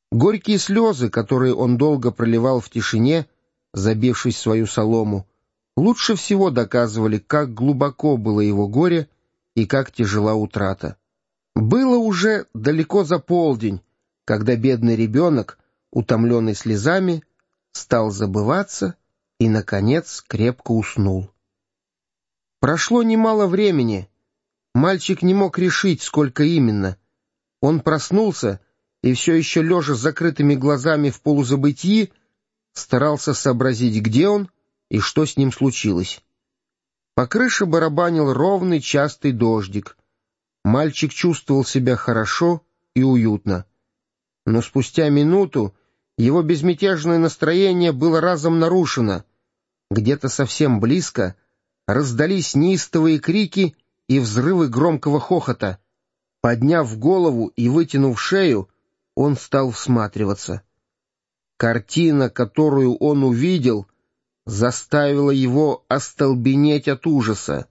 Горькие слезы, которые он долго проливал в тишине, забившись в свою солому, лучше всего доказывали, как глубоко было его горе и как тяжела утрата. Было уже далеко за полдень, когда бедный ребенок, утомленный слезами, стал забываться и, наконец, крепко уснул. Прошло немало времени. Мальчик не мог решить, сколько именно. Он проснулся и, все еще лежа с закрытыми глазами в полузабытии, старался сообразить, где он и что с ним случилось. По крыше барабанил ровный частый дождик. Мальчик чувствовал себя хорошо и уютно. Но спустя минуту его безмятежное настроение было разом нарушено. Где-то совсем близко раздались неистовые крики и взрывы громкого хохота. Подняв голову и вытянув шею, он стал всматриваться. Картина, которую он увидел, заставила его остолбенеть от ужаса.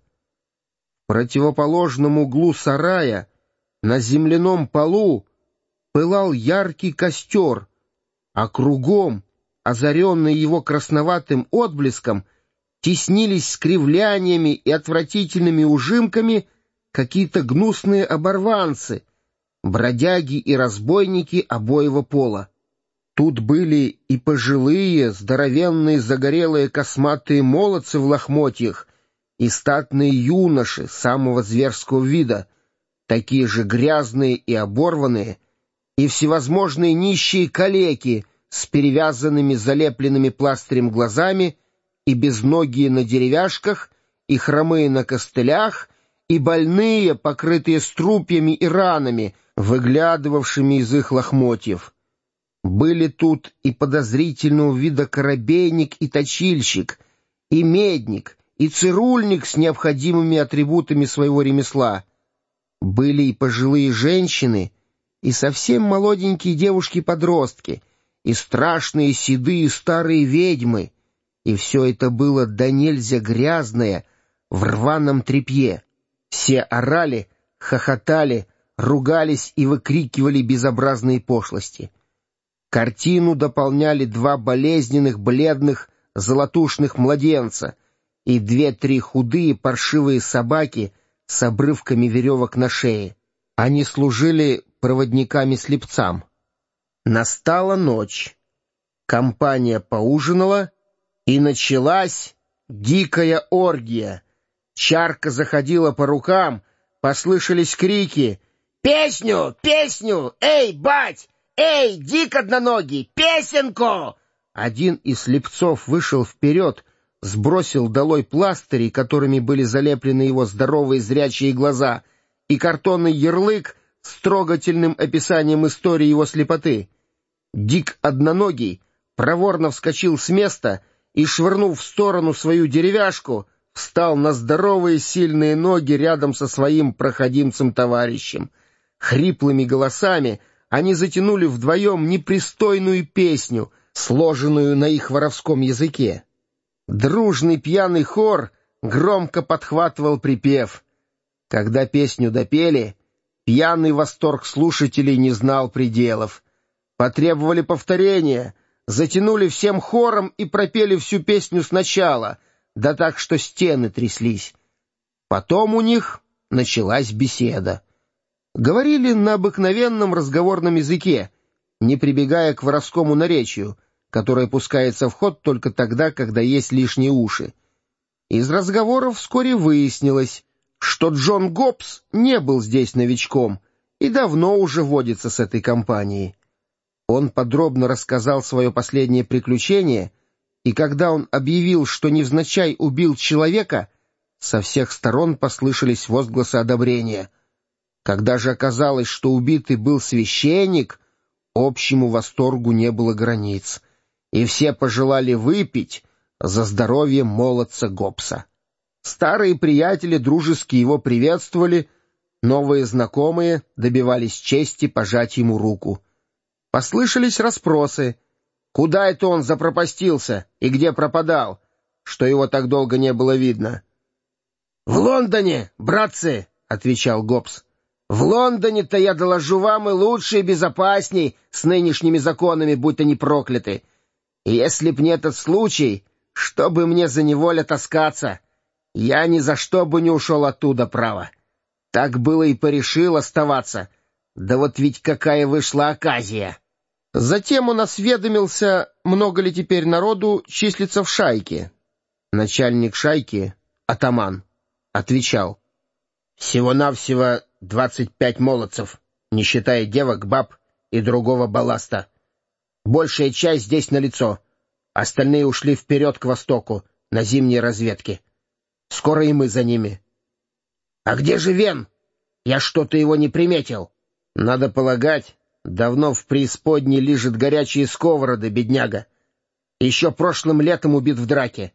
В противоположном углу сарая, на земляном полу, пылал яркий костер, а кругом, озаренные его красноватым отблеском, теснились скривляниями и отвратительными ужимками какие-то гнусные оборванцы, бродяги и разбойники обоего пола. Тут были и пожилые, здоровенные, загорелые косматые молодцы в лохмотьях, и статные юноши самого зверского вида, такие же грязные и оборванные, и всевозможные нищие калеки с перевязанными залепленными пластырем глазами, и безногие на деревяшках, и хромые на костылях, и больные, покрытые струпьями и ранами, выглядывавшими из их лохмотьев. Были тут и подозрительного вида корабейник и точильщик, и медник, и цирульник с необходимыми атрибутами своего ремесла. Были и пожилые женщины, и совсем молоденькие девушки-подростки, и страшные седые старые ведьмы, и все это было до нельзя грязное, в рваном тряпье. Все орали, хохотали, ругались и выкрикивали безобразные пошлости. Картину дополняли два болезненных, бледных, золотушных младенца и две-три худые паршивые собаки с обрывками веревок на шее. Они служили проводниками-слепцам. Настала ночь. Компания поужинала, и началась дикая оргия. Чарка заходила по рукам, послышались крики: «Песню! Песню! Эй, бать! Эй, дик одноногий! Песенку!» Один из слепцов вышел вперед, сбросил долой пластыри, которыми были залеплены его здоровые зрячие глаза, и картонный ярлык с трогательным описанием истории его слепоты. Дик одноногий проворно вскочил с места и, швырнув в сторону свою деревяшку, встал на здоровые сильные ноги рядом со своим проходимцем-товарищем. Хриплыми голосами они затянули вдвоем непристойную песню, сложенную на их воровском языке. Дружный пьяный хор громко подхватывал припев. Когда песню допели, пьяный восторг слушателей не знал пределов. Потребовали повторения, затянули всем хором и пропели всю песню сначала, да так, что стены тряслись. Потом у них началась беседа. Говорили на обыкновенном разговорном языке, не прибегая к воровскому наречию, которое пускается в ход только тогда, когда есть лишние уши. Из разговоров вскоре выяснилось, что Джон Гоббс не был здесь новичком и давно уже водится с этой компанией. Он подробно рассказал свое последнее приключение, и когда он объявил, что невзначай убил человека, со всех сторон послышались возгласы одобрения. Когда же оказалось, что убитый был священник, общему восторгу не было границ, и все пожелали выпить за здоровье молодца Гоббса. Старые приятели дружески его приветствовали, новые знакомые добивались чести пожать ему руку. Послышались расспросы: куда это он запропастился и где пропадал, что его так долго не было видно? — В Лондоне, братцы, — отвечал Гоббс. В Лондоне-то, я доложу вам, и лучше, и безопасней с нынешними законами, будь они прокляты. И если б не этот случай, чтобы мне за неволя таскаться, я ни за что бы не ушел оттуда, право. Так было и порешил оставаться. Да вот ведь какая вышла оказия!» Затем он осведомился, много ли теперь народу числится в шайке. Начальник шайки, атаман, отвечал: «Всего-навсего 25 молодцев, не считая девок, баб и другого балласта. Большая часть здесь налицо, остальные ушли вперед к востоку, на зимние разведки. Скоро и мы за ними». «А где же Вен? Я что-то его не приметил». «Надо полагать, давно в преисподней лежит горячие сковороды, бедняга. Еще прошлым летом убит в драке.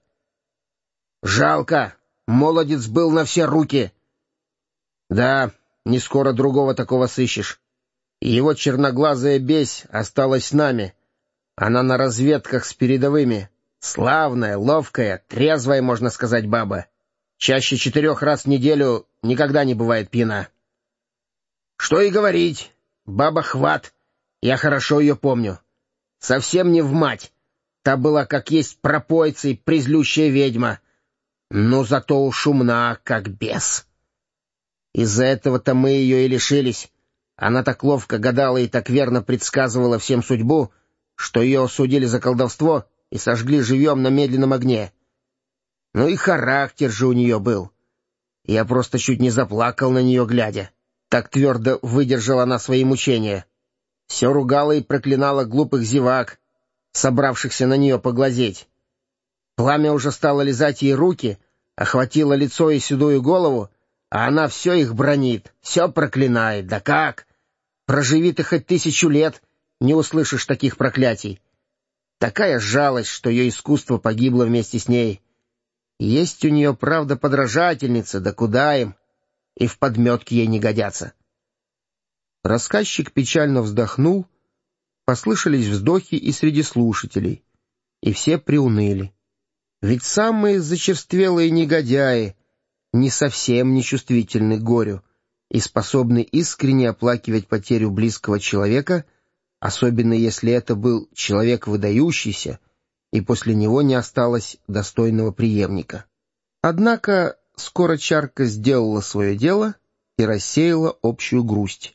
Жалко, молодец был на все руки». «Да, не скоро другого такого сыщешь. Его черноглазая бесь осталась с нами. Она на разведках с передовыми. Славная, ловкая, трезвая, можно сказать, баба. Чаще 4 раз в неделю никогда не бывает пьяна». «Что и говорить, баба хват, я хорошо ее помню. Совсем не в мать. Та была как есть пропойца и призлющая ведьма. Но зато уж умна, как бес. Из-за этого-то мы ее и лишились. Она так ловко гадала и так верно предсказывала всем судьбу, что ее осудили за колдовство и сожгли живьем на медленном огне. Ну и характер же у нее был. Я просто чуть не заплакал на нее глядя. Так твердо выдержала она свои мучения. Все ругала и проклинала глупых зевак, собравшихся на нее поглазеть. Пламя уже стало лизать ей руки, охватило лицо и седую голову, а она все их бранит, все проклинает. Да как? Проживи ты хоть 1000 лет, не услышишь таких проклятий. Такая жалость, что ее искусство погибло вместе с ней. Есть у нее, правда, подражательница, да куда им? И в подметке ей не годятся». Рассказчик печально вздохнул, послышались вздохи и среди слушателей, и все приуныли. Ведь самые зачерствелые негодяи не совсем нечувствительны к горю и способны искренне оплакивать потерю близкого человека, особенно если это был человек выдающийся, и после него не осталось достойного преемника. Однако скоро чарка сделала свое дело и рассеяла общую грусть.